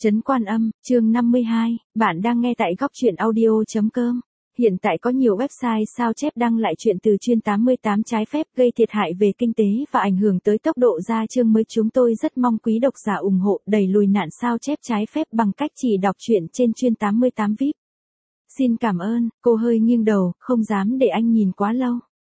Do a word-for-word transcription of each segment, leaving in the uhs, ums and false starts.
Trấn Quan Âm, chương năm mươi hai, bạn đang nghe tại góc truyện audio.com. Hiện tại có nhiều website sao chép đăng lại chuyện từ chuyên tám mươi tám trái phép gây thiệt hại về kinh tế và ảnh hưởng tới tốc độ ra chương mới. Chúng tôi rất mong quý độc giả ủng hộ đẩy lùi nạn sao chép trái phép bằng cách chỉ đọc truyện trên chuyên tám mươi tám vi ai pi. Xin cảm ơn. Cô hơi nghiêng đầu, không dám để anh nhìn quá lâu.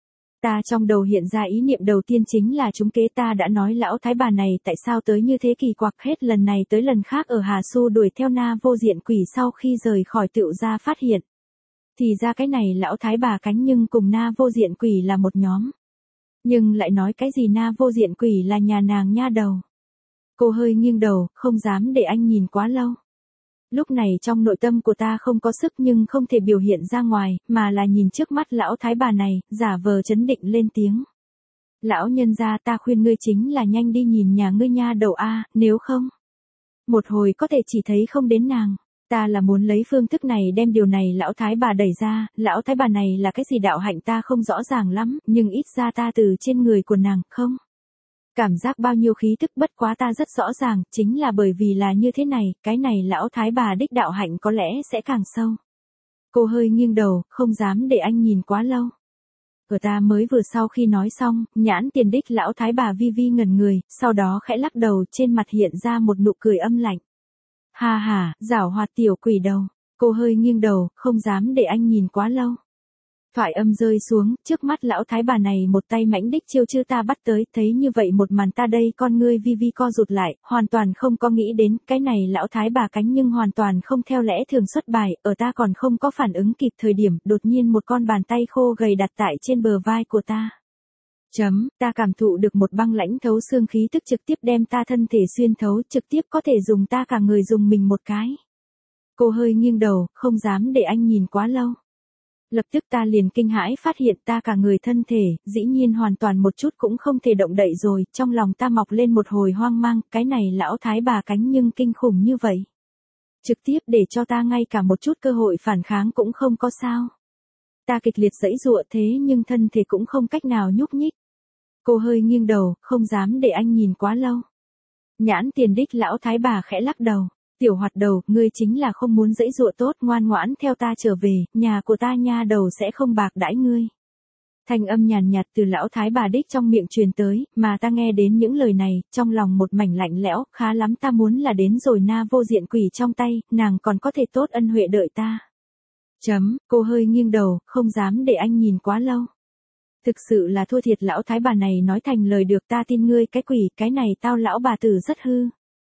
Ta trong đầu hiện ra ý niệm đầu tiên chính là trúng kế. Ta đã nói lão thái bà này tại sao tới như thế kỳ quặc, hết lần này tới lần khác ở Hà Xu đuổi theo Na Vô Diện Quỷ sau khi rời khỏi tựu gia phát hiện. Thì ra cái này lão thái bà cánh nhưng cùng Na Vô Diện Quỷ là một nhóm. Nhưng lại nói cái gì Na Vô Diện Quỷ là nhà nàng nha đầu. Cô hơi nghiêng đầu, không dám để anh nhìn quá lâu. Lúc này trong nội tâm của ta không có sức nhưng không thể biểu hiện ra ngoài, mà là nhìn trước mắt lão thái bà này, giả vờ trấn định lên tiếng. Lão nhân gia, ta khuyên ngươi chính là nhanh đi nhìn nhà ngươi nha đầu a, nếu không. Một hồi có thể chỉ thấy không đến nàng. Ta là muốn lấy phương thức này đem điều này lão thái bà đẩy ra. Lão thái bà này là cái gì đạo hạnh ta không rõ ràng lắm, nhưng ít ra ta từ trên người của nàng, không. Cảm giác bao nhiêu khí tức, bất quá ta rất rõ ràng, chính là bởi vì là như thế này, cái này lão thái bà đích đạo hạnh có lẽ sẽ càng sâu. Cô hơi nghiêng đầu, không dám để anh nhìn quá lâu. Ở ta mới vừa sau khi nói xong, nhãn tiền đích lão thái bà vi vi ngẩn người, sau đó khẽ lắc đầu, trên mặt hiện ra một nụ cười âm lạnh. Ha ha, giảo hoạt tiểu quỷ đầu. Cô hơi nghiêng đầu, không dám để anh nhìn quá lâu. Thoại âm rơi xuống, trước mắt lão thái bà này một tay mãnh đích chiêu chư ta bắt tới, thấy như vậy một màn ta đây con ngươi vi vi co rụt lại, hoàn toàn không có nghĩ đến, cái này lão thái bà cánh nhưng hoàn toàn không theo lẽ thường xuất bài, ở ta còn không có phản ứng kịp thời điểm, đột nhiên một con bàn tay khô gầy đặt tại trên bờ vai của ta. Chấm, ta cảm thụ được một băng lãnh thấu xương khí tức trực tiếp đem ta thân thể xuyên thấu, trực tiếp có thể dùng ta cả người dùng mình một cái. Cô hơi nghiêng đầu, không dám để anh nhìn quá lâu. Lập tức ta liền kinh hãi phát hiện ta cả người thân thể, dĩ nhiên hoàn toàn một chút cũng không thể động đậy rồi, trong lòng ta mọc lên một hồi hoang mang, cái này lão thái bà cánh nhưng kinh khủng như vậy. Trực tiếp để cho ta ngay cả một chút cơ hội phản kháng cũng không có sao. Ta kịch liệt giãy giụa thế nhưng thân thể cũng không cách nào nhúc nhích. Cô hơi nghiêng đầu, không dám để anh nhìn quá lâu. Nhãn tiền đích lão thái bà khẽ lắc đầu. Tiểu hoạt đầu, ngươi chính là không muốn giãy giụa tốt, ngoan ngoãn theo ta trở về, nhà của ta nha đầu sẽ không bạc đãi ngươi. Thanh âm nhàn nhạt từ lão thái bà đích trong miệng truyền tới, mà ta nghe đến những lời này, trong lòng một mảnh lạnh lẽo, khá lắm ta muốn là đến rồi Na Vô Diện Quỷ trong tay, nàng còn có thể tốt ân huệ đợi ta. Chấm, cô hơi nghiêng đầu, không dám để anh nhìn quá lâu. Thực sự là thua thiệt lão thái bà này nói thành lời được, ta tin ngươi cái quỷ, cái này tao lão bà tử rất hư.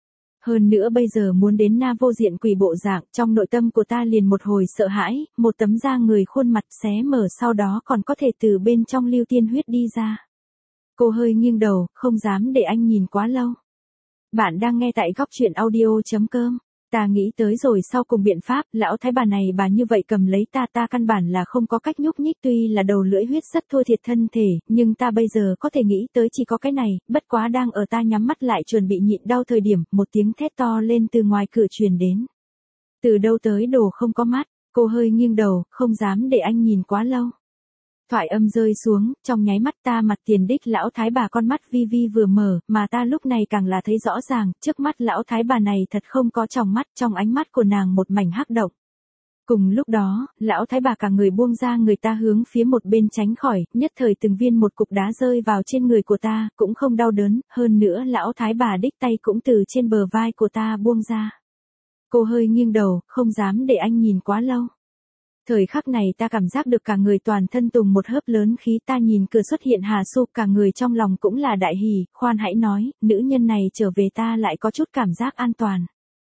Hơn nữa bây giờ muốn đến Na Vô Diện Quỷ bộ dạng, trong nội tâm của ta liền một hồi sợ hãi, một tấm da người khuôn mặt xé mở sau đó còn có thể từ bên trong lưu tiên huyết đi ra. Cô hơi nghiêng đầu, không dám để anh nhìn quá lâu. Bạn đang nghe tại góc truyện audio.com. Ta nghĩ tới rồi sau cùng biện pháp, lão thái bà này bà như vậy cầm lấy ta, ta căn bản là không có cách nhúc nhích, tuy là đầu lưỡi huyết rất thua thiệt thân thể, nhưng ta bây giờ có thể nghĩ tới chỉ có cái này, bất quá đang ở ta nhắm mắt lại chuẩn bị nhịn đau thời điểm, một tiếng thét to lên từ ngoài cửa truyền đến. Từ đâu tới đồ không có mắt, cô hơi nghiêng đầu, không dám để anh nhìn quá lâu. Thoại âm rơi xuống, trong nháy mắt ta mặt tiền đích lão thái bà con mắt vi vi vừa mở, mà ta lúc này càng là thấy rõ ràng, trước mắt lão thái bà này thật không có tròng mắt, trong ánh mắt của nàng một mảnh hắc động. Cùng lúc đó, lão thái bà cả người buông ra người ta hướng phía một bên tránh khỏi, nhất thời từng viên một cục đá rơi vào trên người của ta, cũng không đau đớn, hơn nữa lão thái bà đích tay cũng từ trên bờ vai của ta buông ra. Cô hơi nghiêng đầu, không dám để anh nhìn quá lâu. Thời khắc này ta cảm giác được cả người toàn thân tùng một hớp lớn khí, ta nhìn cửa xuất hiện Hà Xu, cả người trong lòng cũng là đại hỉ, khoan hãy nói, nữ nhân này trở về ta lại có chút cảm giác an toàn.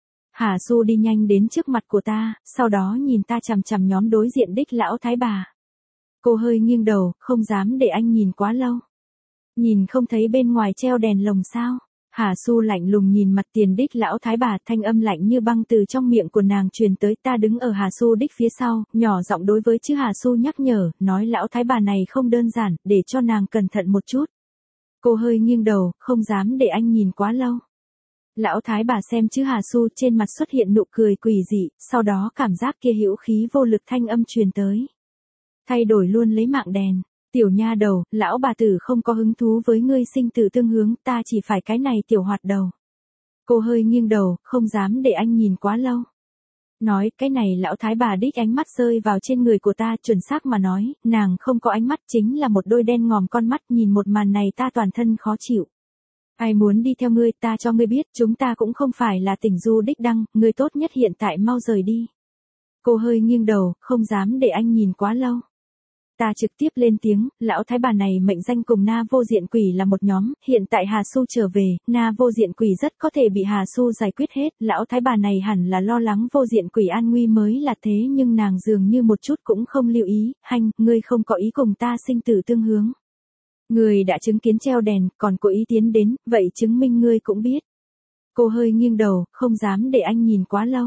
Hà Xu đi nhanh đến trước mặt của ta, sau đó nhìn ta chằm chằm nhóm đối diện đích lão thái bà. Cô hơi nghiêng đầu, không dám để anh nhìn quá lâu. Nhìn không thấy bên ngoài treo đèn lồng sao? Hà Xu lạnh lùng nhìn mặt tiền đích lão thái bà, thanh âm lạnh như băng từ trong miệng của nàng truyền tới, ta đứng ở Hà Xu đích phía sau, nhỏ giọng đối với chư Hà Xu nhắc nhở, nói lão thái bà này không đơn giản, để cho nàng cẩn thận một chút. Cô hơi nghiêng đầu, không dám để anh nhìn quá lâu. Lão thái bà xem chư Hà Xu, trên mặt xuất hiện nụ cười quỷ dị, sau đó cảm giác kia hữu khí vô lực thanh âm truyền tới. Thay đổi luôn lấy mạng đèn. Tiểu nha đầu, lão bà tử không có hứng thú với ngươi sinh tử tương hướng, ta chỉ phải cái này tiểu hoạt đầu. Cô hơi nghiêng đầu, không dám để anh nhìn quá lâu. Nói, cái này lão thái bà đích ánh mắt rơi vào trên người của ta, chuẩn xác mà nói, nàng không có ánh mắt, chính là một đôi đen ngòm con mắt, nhìn một màn này ta toàn thân khó chịu. Ai muốn đi theo ngươi, ta cho ngươi biết, chúng ta cũng không phải là tỉnh du đích đăng, ngươi tốt nhất hiện tại mau rời đi. Cô hơi nghiêng đầu, không dám để anh nhìn quá lâu. Ta trực tiếp lên tiếng, lão thái bà này mệnh danh cùng Na Vô Diện Quỷ là một nhóm, hiện tại Hà Su trở về, Na Vô Diện Quỷ rất có thể bị Hà Su giải quyết hết, lão thái bà này hẳn là lo lắng Vô Diện Quỷ an nguy mới là thế, nhưng nàng dường như một chút cũng không lưu ý, Hanh, ngươi không có ý cùng ta sinh tử tương hướng. Ngươi đã chứng kiến treo đèn, còn cố ý tiến đến, vậy chứng minh ngươi cũng biết. Cô hơi nghiêng đầu, không dám để anh nhìn quá lâu.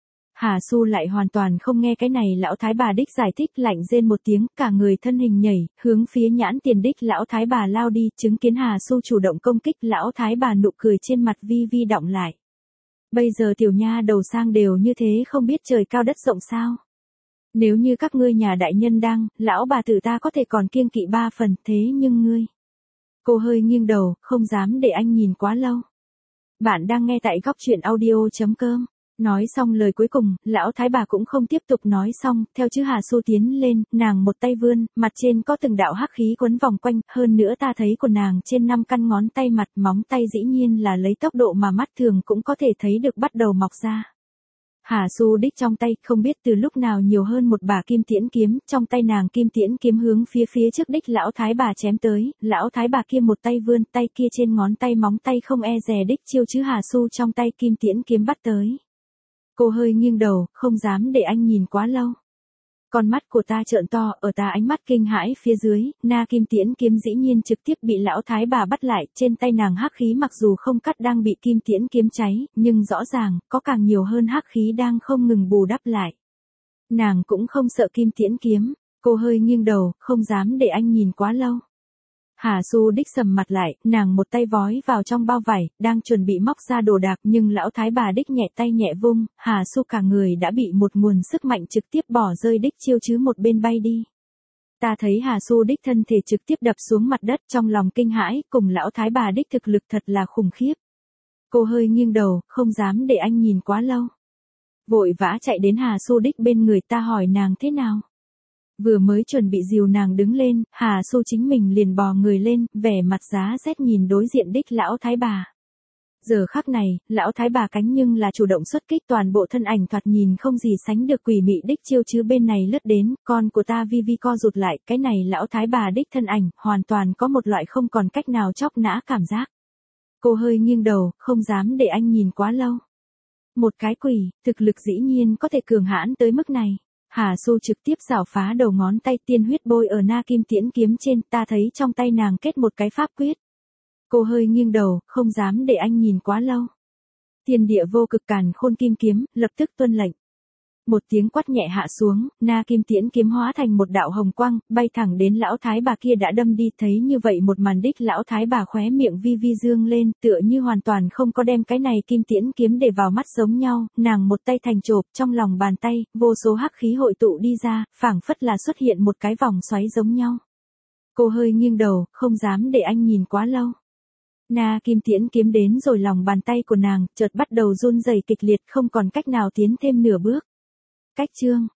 Hà Su lại hoàn toàn không nghe cái này lão thái bà đích giải thích, lạnh rên một tiếng, cả người thân hình nhảy, hướng phía nhãn tiền đích lão thái bà lao đi, chứng kiến Hà Su chủ động công kích, lão thái bà nụ cười trên mặt vi vi đọng lại. Bây giờ tiểu nha đầu sang đều như thế, không biết trời cao đất rộng sao. Nếu như các ngươi nhà đại nhân đang, lão bà tử ta có thể còn kiêng kỵ ba phần, thế nhưng ngươi. Cô hơi nghiêng đầu, không dám để anh nhìn quá lâu. Bạn đang nghe tại góc truyện audio chấm com. Nói xong lời cuối cùng, lão thái bà cũng không tiếp tục nói xong, theo chữ Hà Su tiến lên, nàng một tay vươn, mặt trên có từng đạo hắc khí quấn vòng quanh, hơn nữa ta thấy của nàng trên năm căn ngón tay mặt móng tay dĩ nhiên là lấy tốc độ mà mắt thường cũng có thể thấy được bắt đầu mọc ra. Hà Su đích trong tay không biết từ lúc nào nhiều hơn một bả kim tiễn kiếm, trong tay nàng kim tiễn kiếm hướng phía phía trước đích lão thái bà chém tới, lão thái bà kia một tay vươn, tay kia trên ngón tay móng tay không e dè đích chiêu chữ Hà Su trong tay kim tiễn kiếm bắt tới. Cô hơi nghiêng đầu, không dám để anh nhìn quá lâu. Con mắt của ta trợn to, ở ta ánh mắt kinh hãi phía dưới, na kim tiễn kiếm dĩ nhiên trực tiếp bị lão thái bà bắt lại, trên tay nàng hắc khí mặc dù không cắt đang bị kim tiễn kiếm cháy, nhưng rõ ràng, có càng nhiều hơn hắc khí đang không ngừng bù đắp lại. Nàng cũng không sợ kim tiễn kiếm, cô hơi nghiêng đầu, không dám để anh nhìn quá lâu. Hà Su đích sầm mặt lại, nàng một tay vói vào trong bao vải, đang chuẩn bị móc ra đồ đạc, nhưng lão thái bà đích nhẹ tay nhẹ vung, Hà Su cả người đã bị một nguồn sức mạnh trực tiếp bỏ rơi đích chiêu chứ một bên bay đi. Ta thấy Hà Su đích thân thể trực tiếp đập xuống mặt đất, trong lòng kinh hãi, cùng lão thái bà đích thực lực thật là khủng khiếp. Cô hơi nghiêng đầu, không dám để anh nhìn quá lâu. Vội vã chạy đến Hà Su đích bên người, ta hỏi nàng thế nào. Vừa mới chuẩn bị dìu nàng đứng lên, Hà Su chính mình liền bò người lên, vẻ mặt giá rét nhìn đối diện đích lão thái bà. Giờ khắc này, lão thái bà cánh nhưng là chủ động xuất kích, toàn bộ thân ảnh thoạt nhìn không gì sánh được quỷ mị đích chiêu chứ bên này lướt đến, con của ta vi vi co rụt lại, cái này lão thái bà đích thân ảnh, hoàn toàn có một loại không còn cách nào chóc nã cảm giác. Cô hơi nghiêng đầu, không dám để anh nhìn quá lâu. Một cái quỷ, thực lực dĩ nhiên có thể cường hãn tới mức này. Hà Su trực tiếp rảo phá đầu ngón tay, tiên huyết bôi ở na kim tiễn kiếm trên, ta thấy trong tay nàng kết một cái pháp quyết. Cô hơi nghiêng đầu, không dám để anh nhìn quá lâu. Thiên địa vô cực càn khôn kim kiếm, lập tức tuân lệnh. Một tiếng quát nhẹ hạ xuống, na kim tiễn kiếm hóa thành một đạo hồng quang, bay thẳng đến lão thái bà kia đã đâm đi, thấy như vậy một màn đích lão thái bà khóe miệng vi vi dương lên, tựa như hoàn toàn không có đem cái này kim tiễn kiếm để vào mắt giống nhau, nàng một tay thành chộp, trong lòng bàn tay, vô số hắc khí hội tụ đi ra, phảng phất là xuất hiện một cái vòng xoáy giống nhau. Cô hơi nghiêng đầu, không dám để anh nhìn quá lâu. Na kim tiễn kiếm đến rồi lòng bàn tay của nàng, chợt bắt đầu run rẩy kịch liệt, không còn cách nào tiến thêm nửa bước. Cách chương